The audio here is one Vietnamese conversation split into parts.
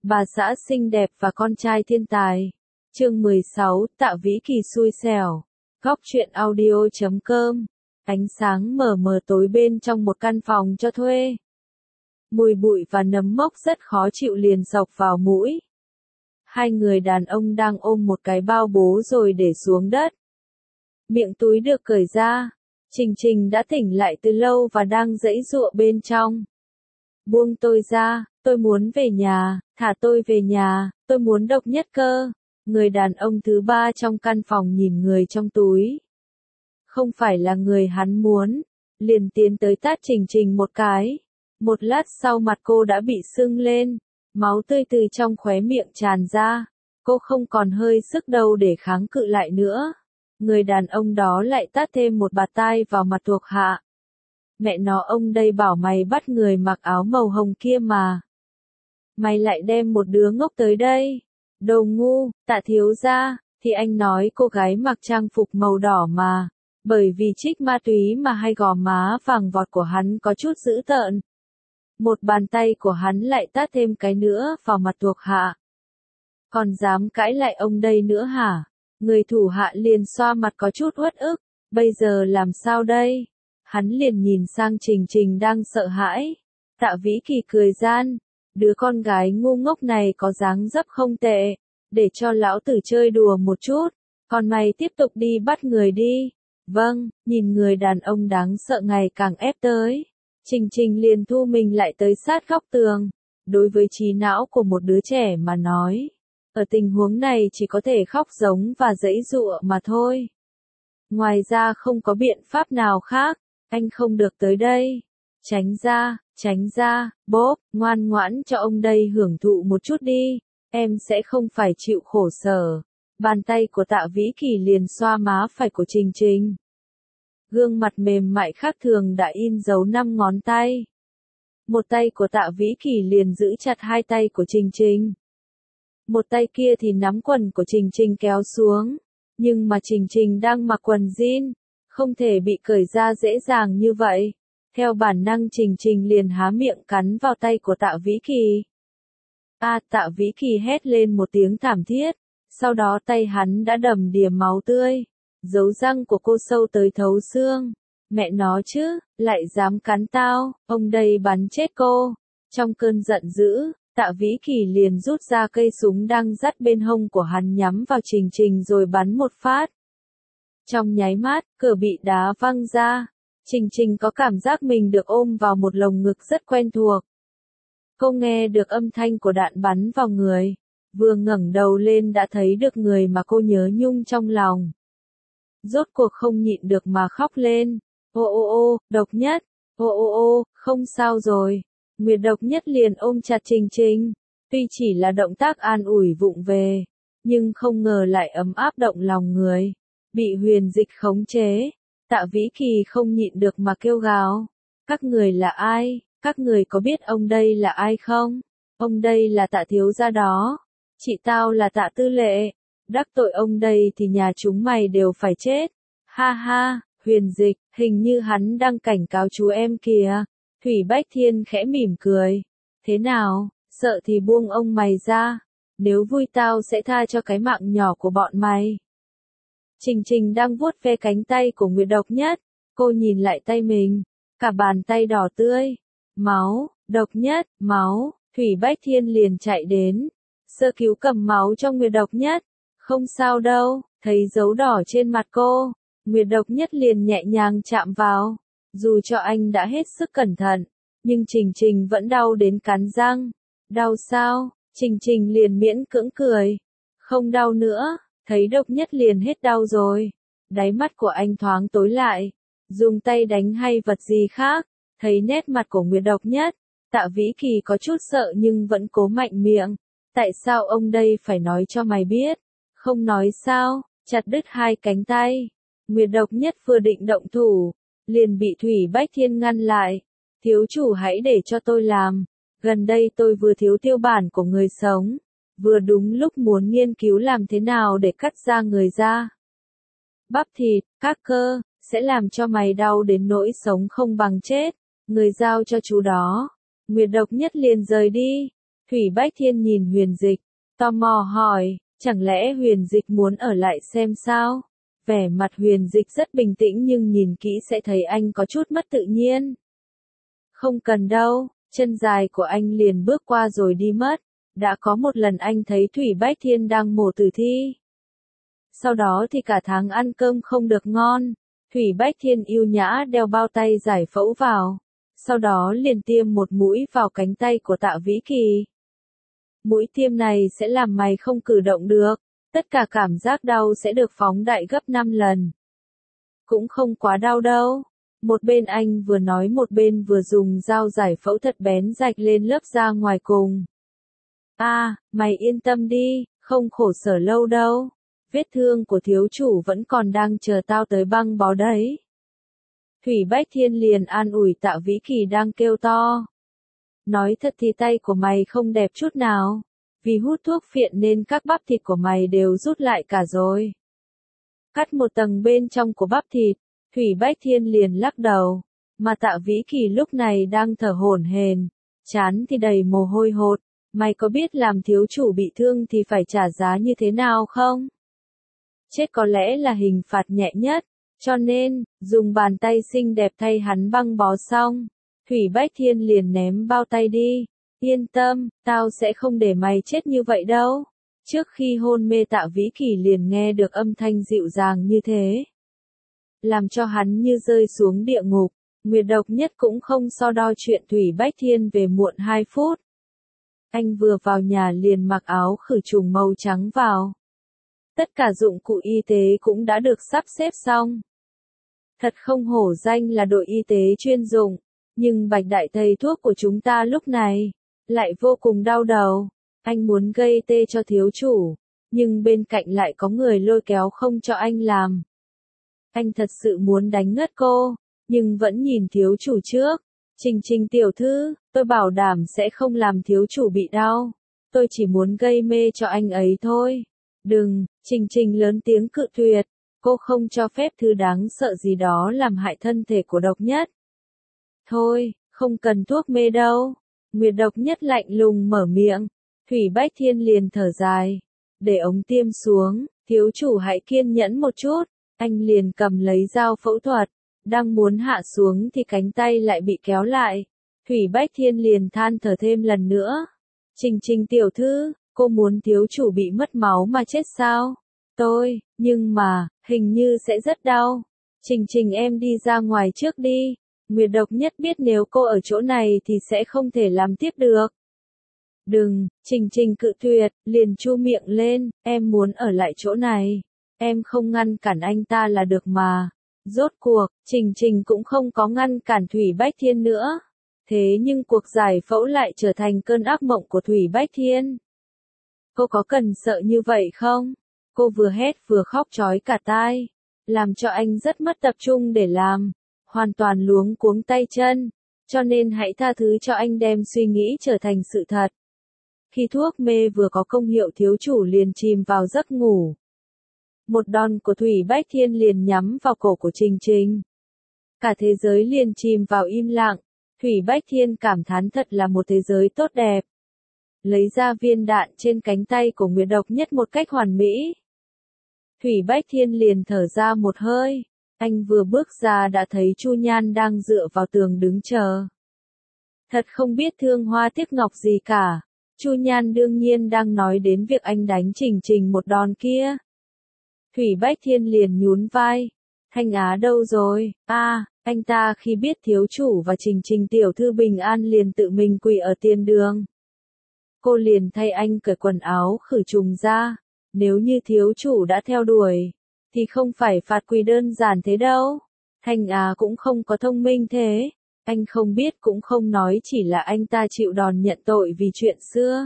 Bà xã xinh đẹp và con trai thiên tài. Chương 16, Tạ Vĩ Kỳ xui xẻo. Góc truyện audio.com. Ánh sáng mờ mờ tối bên trong một căn phòng cho thuê. Mùi bụi và nấm mốc rất khó chịu liền xộc vào mũi. Hai người đàn ông đang ôm một cái bao bố rồi để xuống đất. Miệng túi được cởi ra. Trình Trình đã tỉnh lại từ lâu và đang giãy giụa bên trong. Buông tôi ra, tôi muốn về nhà, thả tôi về nhà, tôi muốn độc nhất cơ. Người đàn ông thứ ba trong căn phòng nhìn người trong túi. Không phải là người hắn muốn, liền tiến tới tát Trình Trình một cái. Một lát sau mặt cô đã bị sưng lên, máu tươi từ trong khóe miệng tràn ra. Cô không còn hơi sức đâu để kháng cự lại nữa. Người đàn ông đó lại tát thêm một bạt tai vào mặt thuộc hạ. Mẹ nó, ông đây bảo mày bắt người mặc áo màu hồng kia mà. Mày lại đem một đứa ngốc tới đây. Đồ ngu, Tạ thiếu gia, thì anh nói cô gái mặc trang phục màu đỏ mà. Bởi vì trích ma túy mà hai gò má vàng vọt của hắn có chút dữ tợn. Một bàn tay của hắn lại tát thêm cái nữa vào mặt thuộc hạ. Còn dám cãi lại ông đây nữa hả? Người thủ hạ liền xoa mặt có chút uất ức. Bây giờ làm sao đây? Hắn liền nhìn sang Trình Trình đang sợ hãi. Tạ Vĩ Kỳ cười gian. Đứa con gái ngu ngốc này có dáng dấp không tệ. Để cho lão tử chơi đùa một chút. Còn mày tiếp tục đi bắt người đi. Vâng, nhìn người đàn ông đáng sợ ngày càng ép tới. Trình Trình liền thu mình lại tới sát góc tường. Đối với trí não của một đứa trẻ mà nói. Ở tình huống này chỉ có thể khóc giống và giãy giụa mà thôi. Ngoài ra không có biện pháp nào khác. Anh không được tới đây. Tránh ra, bốp, ngoan ngoãn cho ông đây hưởng thụ một chút đi. Em sẽ không phải chịu khổ sở. Bàn tay của Tạ Vĩ Kỳ liền xoa má phải của Trình Trình. Gương mặt mềm mại khác thường đã in dấu 5 ngón tay. Một tay của Tạ Vĩ Kỳ liền giữ chặt hai tay của Trình Trình. Một tay kia thì nắm quần của Trình Trình kéo xuống. Nhưng mà Trình Trình đang mặc quần jean, không thể bị cởi ra dễ dàng như vậy. Theo bản năng Trình Trình liền há miệng cắn vào tay của Tạ Vĩ Kỳ. Tạ Vĩ Kỳ hét lên một tiếng thảm thiết. Sau đó tay hắn đã đầm đìa máu tươi. Dấu răng của cô sâu tới thấu xương. Mẹ nó chứ, lại dám cắn tao, ông đây bắn chết cô. Trong cơn giận dữ, Tạ Vĩ Kỳ liền rút ra cây súng đang dắt bên hông của hắn nhắm vào Trình Trình rồi bắn một phát. Trong nháy mắt, cửa bị đá văng ra. Trình Trình có cảm giác mình được ôm vào một lồng ngực rất quen thuộc. Cô nghe được âm thanh của đạn bắn vào người. Vừa ngẩng đầu lên đã thấy được người mà cô nhớ nhung trong lòng. Rốt cuộc không nhịn được mà khóc lên. Ô, Độc Nhất. Ô, không sao rồi. Nguyệt Độc Nhất liền ôm chặt Trình Trình. Tuy chỉ là động tác an ủi vụng về, nhưng không ngờ lại ấm áp động lòng người. Bị huyền dịch khống chế. Tạ Vĩ Kỳ không nhịn được mà kêu gào. Các người là ai? Các người có biết ông đây là ai không? Ông đây là Tạ thiếu gia đó. Chị tao là Tạ tư lệ. Đắc tội ông đây thì nhà chúng mày đều phải chết. Ha ha, huyền dịch, hình như hắn đang cảnh cáo chú em kìa. Thủy Bách Thiên khẽ mỉm cười. Thế nào, sợ thì buông ông mày ra. Nếu vui tao sẽ tha cho cái mạng nhỏ của bọn mày. Trình Trình đang vuốt ve cánh tay của Nguyệt Độc Nhất. Cô nhìn lại tay mình. Cả bàn tay đỏ tươi. Máu, Độc Nhất, máu. Thủy Bách Thiên liền chạy đến. Sơ cứu cầm máu cho Nguyệt Độc Nhất. Không sao đâu, thấy dấu đỏ trên mặt cô. Nguyệt Độc Nhất liền nhẹ nhàng chạm vào. Dù cho anh đã hết sức cẩn thận, nhưng Trình Trình vẫn đau đến cắn răng. Đau sao? Trình Trình liền miễn cưỡng cười. Không đau nữa, thấy Độc Nhất liền hết đau rồi. Đáy mắt của anh thoáng tối lại. Dùng tay đánh hay vật gì khác. Thấy nét mặt của Nguyệt Độc Nhất, Tạ Vĩ Kỳ có chút sợ nhưng vẫn cố mạnh miệng. Tại sao ông đây phải nói cho mày biết? Không nói sao? Chặt đứt hai cánh tay. Nguyệt Độc Nhất vừa định động thủ, liền bị Thủy Bách Thiên ngăn lại. Thiếu chủ hãy để cho tôi làm. Gần đây tôi vừa thiếu tiêu bản của người sống. Vừa đúng lúc muốn nghiên cứu làm thế nào để cắt da người ra. Bắp thịt, các cơ, sẽ làm cho mày đau đến nỗi sống không bằng chết. Người giao cho chú đó. Nguyệt Độc Nhất liền rời đi. Thủy Bách Thiên nhìn Huyền Dịch, tò mò hỏi, chẳng lẽ Huyền Dịch muốn ở lại xem sao? Vẻ mặt Huyền Dịch rất bình tĩnh nhưng nhìn kỹ sẽ thấy anh có chút mất tự nhiên. Không cần đâu, chân dài của anh liền bước qua rồi đi mất. Đã có một lần anh thấy Thủy Bách Thiên đang mổ tử thi. Sau đó thì cả tháng ăn cơm không được ngon. Thủy Bách Thiên yêu nhã đeo bao tay giải phẫu vào. Sau đó liền tiêm một mũi vào cánh tay của Tạ Vĩ Kỳ. Mũi tiêm này sẽ làm mày không cử động được. Tất cả cảm giác đau sẽ được phóng đại gấp 5 lần. Cũng không quá đau đâu. Một bên anh vừa nói một bên vừa dùng dao giải phẫu thật bén rạch lên lớp da ngoài cùng. Mày yên tâm đi, không khổ sở lâu đâu. Vết thương của thiếu chủ vẫn còn đang chờ tao tới băng bó đấy. Thủy Bách Thiên liền an ủi Tạ Vĩ Kỳ đang kêu to. Nói thật thì tay của mày không đẹp chút nào. Vì hút thuốc phiện nên các bắp thịt của mày đều rút lại cả rồi. Cắt một tầng bên trong của bắp thịt, Thủy Bách Thiên liền lắc đầu. Mà Tạ Vĩ Kỳ lúc này đang thở hổn hển, trán thì đầy mồ hôi hột. Mày có biết làm thiếu chủ bị thương thì phải trả giá như thế nào không? Chết có lẽ là hình phạt nhẹ nhất, cho nên, dùng bàn tay xinh đẹp thay hắn băng bó xong. Thủy Bách Thiên liền ném bao tay đi. Yên tâm, tao sẽ không để mày chết như vậy đâu. Trước khi hôn mê Tạ Vĩ Kỳ liền nghe được âm thanh dịu dàng như thế. Làm cho hắn như rơi xuống địa ngục. Nguyệt Độc Nhất cũng không so đo chuyện Thủy Bách Thiên về muộn 2 phút. Anh vừa vào nhà liền mặc áo khử trùng màu trắng vào. Tất cả dụng cụ y tế cũng đã được sắp xếp xong. Thật không hổ danh là đội y tế chuyên dụng, nhưng Bạch đại thầy thuốc của chúng ta lúc này lại vô cùng đau đầu. Anh muốn gây tê cho thiếu chủ, nhưng bên cạnh lại có người lôi kéo không cho anh làm. Anh thật sự muốn đánh ngất cô, nhưng vẫn nhìn thiếu chủ trước. Trình Trình tiểu thư, tôi bảo đảm sẽ không làm thiếu chủ bị đau. Tôi chỉ muốn gây mê cho anh ấy thôi. Đừng, Trình Trình lớn tiếng cự tuyệt. Cô không cho phép thứ đáng sợ gì đó làm hại thân thể của Độc Nhất. Thôi, không cần thuốc mê đâu. Nguyệt Độc Nhất lạnh lùng mở miệng. Thủy Bách Thiên liền thở dài. Để ống tiêm xuống, thiếu chủ hãy kiên nhẫn một chút. Anh liền cầm lấy dao phẫu thuật. Đang muốn hạ xuống thì cánh tay lại bị kéo lại. Thủy Bách Thiên liền than thở thêm lần nữa. Trình Trình tiểu thư, cô muốn thiếu chủ bị mất máu mà chết sao? Nhưng mà, hình như sẽ rất đau. Trình Trình em đi ra ngoài trước đi. Nguyệt Độc Nhất biết nếu cô ở chỗ này thì sẽ không thể làm tiếp được. Đừng, Trình Trình cự tuyệt, liền chu miệng lên, em muốn ở lại chỗ này. Em không ngăn cản anh ta là được mà. Rốt cuộc, Trình Trình cũng không có ngăn cản Thủy Bách Thiên nữa. Thế nhưng cuộc giải phẫu lại trở thành cơn ác mộng của Thủy Bách Thiên. Cô có cần sợ như vậy không? Cô vừa hét vừa khóc chói cả tai. Làm cho anh rất mất tập trung để làm. Hoàn toàn luống cuống tay chân. Cho nên hãy tha thứ cho anh đem suy nghĩ trở thành sự thật. Khi thuốc mê vừa có công hiệu thiếu chủ liền chìm vào giấc ngủ. Một đòn của Thủy Bách Thiên liền nhắm vào cổ của Trình Trình. Cả thế giới liền chìm vào im lặng. Thủy Bách Thiên cảm thán thật là một thế giới tốt đẹp. Lấy ra viên đạn trên cánh tay của Nguyệt Độc Nhất một cách hoàn mỹ. Thủy Bách Thiên liền thở ra một hơi. Anh vừa bước ra đã thấy Chu Nhan đang dựa vào tường đứng chờ. Thật không biết thương hoa tiếc ngọc gì cả. Chu Nhan đương nhiên đang nói đến việc anh đánh Trình Trình một đòn kia. Thủy Bách Thiên liền nhún vai. Thanh Á đâu rồi? Anh ta khi biết thiếu chủ và Trình Trình tiểu thư bình an liền tự mình quỳ ở tiền đường. Cô liền thay anh cởi quần áo khử trùng ra. Nếu như thiếu chủ đã theo đuổi, thì không phải phạt quỳ đơn giản thế đâu. Thanh Á cũng không có thông minh thế. Anh không biết cũng không nói, chỉ là anh ta chịu đòn nhận tội vì chuyện xưa.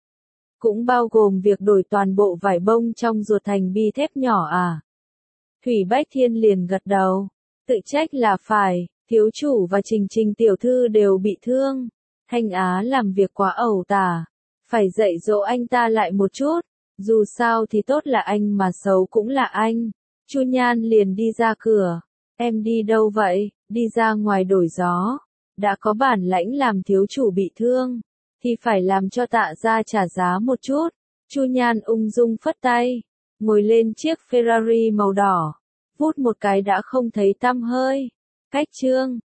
Cũng bao gồm việc đổi toàn bộ vải bông trong ruột thành bi thép nhỏ à? Thủy Bách Thiên liền gật đầu. Tự trách là phải, thiếu chủ và Trình Trình tiểu thư đều bị thương. Thanh Á làm việc quá ẩu tả. Phải dạy dỗ anh ta lại một chút. Dù sao thì tốt là anh mà xấu cũng là anh. Chu Nhan liền đi ra cửa. Em đi đâu vậy? Đi ra ngoài đổi gió. Đã có bản lãnh làm thiếu chủ bị thương thì phải làm cho Tạ gia trả giá một chút. Chu Nhan ung dung phất tay, ngồi lên chiếc Ferrari màu đỏ, vút một cái đã không thấy tăm hơi. Cách Trương